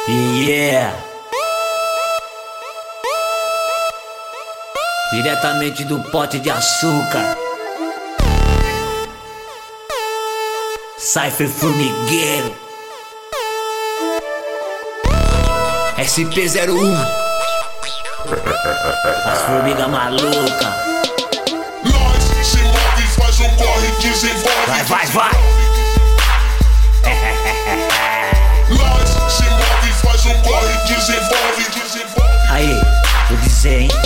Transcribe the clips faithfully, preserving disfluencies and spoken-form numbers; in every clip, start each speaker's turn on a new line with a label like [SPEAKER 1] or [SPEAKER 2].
[SPEAKER 1] Yeah! Diretamente do pote de açúcar, Cypher Formigueiro, S P zero um, as formigas malucas.
[SPEAKER 2] Nós se move, faz um corre, desenvolve.
[SPEAKER 1] Vai, vai, vai!
[SPEAKER 2] Nós se move, faz um corre, desenvolve, desenvolve.
[SPEAKER 1] Aí, vou dizer, hein?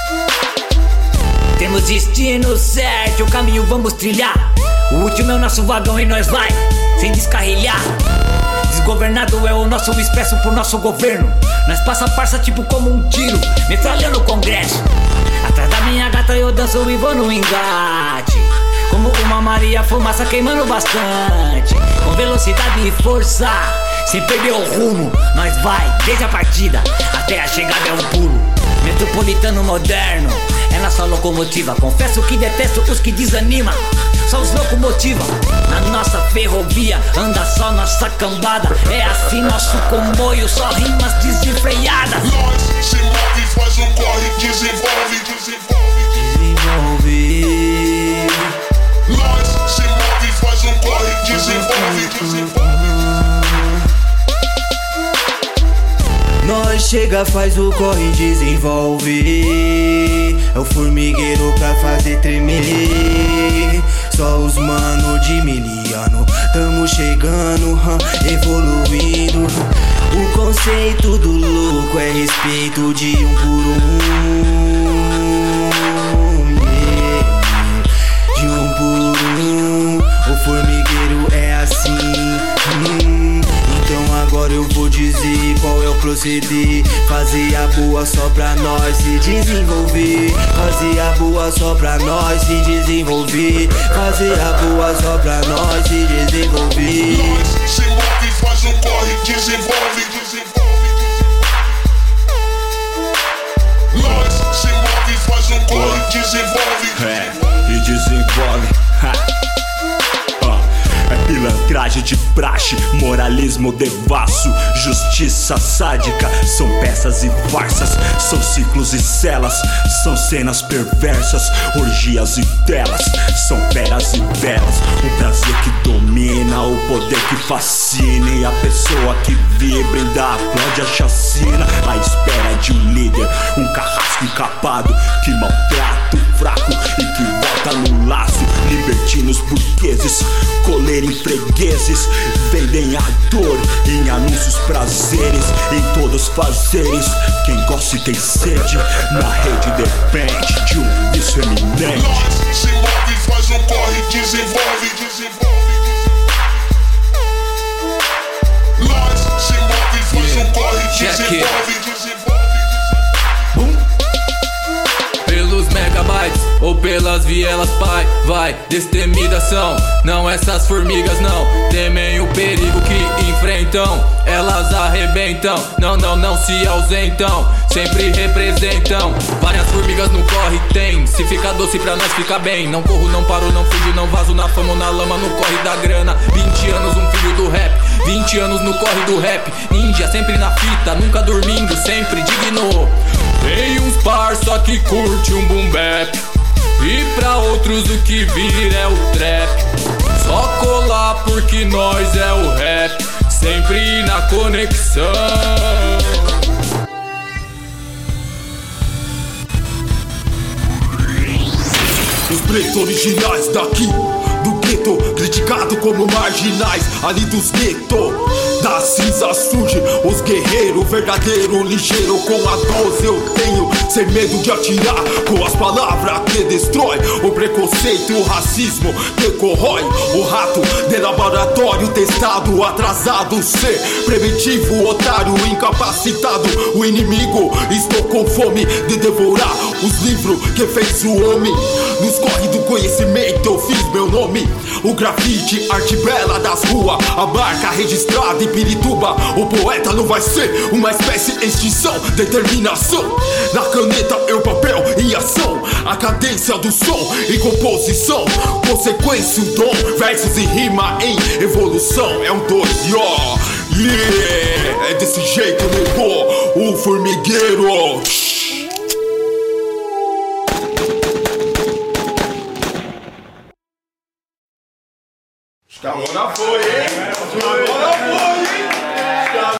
[SPEAKER 1] Temos destino certo, o caminho vamos trilhar. O último é o nosso vagão e nós vai, sem descarrilhar. Desgovernado é o nosso expresso pro nosso governo. Nós passa a parça tipo como um tiro, metralhando o congresso. Atrás da minha gata eu danço e vou no engate, como uma Maria fumaça queimando bastante. Com velocidade e força, sem perder o rumo. Nós vai, desde a partida até a chegada é um pulo. Metropolitano moderno é nossa locomotiva. Confesso que detesto os que desanimam, só os locomotiva. Na nossa ferrovia anda só nossa cambada. É assim nosso comboio, só rimas desenfreadas.
[SPEAKER 2] Nós se move, faz um corre, desenvolve, desenvolve,
[SPEAKER 1] desenvolve.
[SPEAKER 2] Nós se move, faz um corre, desenvolve, desenvolve.
[SPEAKER 3] Nós chega, faz o corre, desenvolve. É o formigueiro pra fazer tremer. Só os mano de miliano, tamo chegando, hum, evoluindo. O conceito do louco é respeito de um por um, yeah. De um por um, o formigueiro é assim, hum. Então agora eu vou dizer qual é o proceder. Fazer a boa só pra nós se desenvolver. Fazer a boa só pra nós se desenvolver. Fazer a boa só pra nós se desenvolver.
[SPEAKER 2] Nós se move, faz um corre, desenvolve, desenvolve. Nós se move, faz um corre, desenvolve.
[SPEAKER 4] É, e desenvolve. Ha. É pilantragem de praxe, moralismo devasso, justiça sádica, são peças e farsas, são ciclos e celas, são cenas perversas, orgias e telas, são peras e velas, o prazer que domina, o poder que fascina, e a pessoa que vibra e dá aplaude a chacina, à espera de um líder, um carrasco encapado, que maltrata o fraco e que bota no laço, libertinos burgueses, coleira em fregueses, vendem a dor em anúncios prazeres, em todos fazeres. Quem gosta e tem sede, na rede depende de um vício eminente.
[SPEAKER 2] Nós se move, faz um corre, desenvolve, desenvolve. Nós se move, faz um corre, desenvolve, desenvolve.
[SPEAKER 5] Pelos megabytes ou pelas vielas, pai, vai, destemidação. Não essas formigas não temem o perigo que enfrentam, elas arrebentam, não, não, não se ausentam, sempre representam. Várias formigas no corre tem, se fica doce pra nós fica bem. Não corro, não paro, não fujo, não vazo na fama ou na lama, no corre da grana. Vinte anos um filho do rap, vinte anos no corre do rap. Ninja sempre na fita, nunca dormindo, sempre digno. Tem uns parça que curte um boom bap, e pra outros o que vir é o trap. Só colar porque nós é o rap, sempre na conexão.
[SPEAKER 6] Os pretos originais daqui do gueto, criticado como marginais ali dos guetos. Da cinza surge os guerreiros, verdadeiro ligeiro. Com a doze eu tenho, sem medo de atirar, com as palavras que destrói o preconceito e o racismo que corrói. O rato de laboratório testado, atrasado, ser primitivo, otário, incapacitado. O inimigo, estou com fome de devorar os livros que fez o homem. Nos corre do conhecimento eu fiz meu nome. O grafite, arte bela das ruas, a marca registrada em Pirituba. O poeta não vai ser uma espécie em extinção, determinação. Na caneta é o papel em ação, a cadência do som em composição, consequência, o dom, versos e rima em evolução. É um dois, ó, yeah. É desse jeito, nego, o formigueiro. Escamona foi, hein? Escamona foi, hein?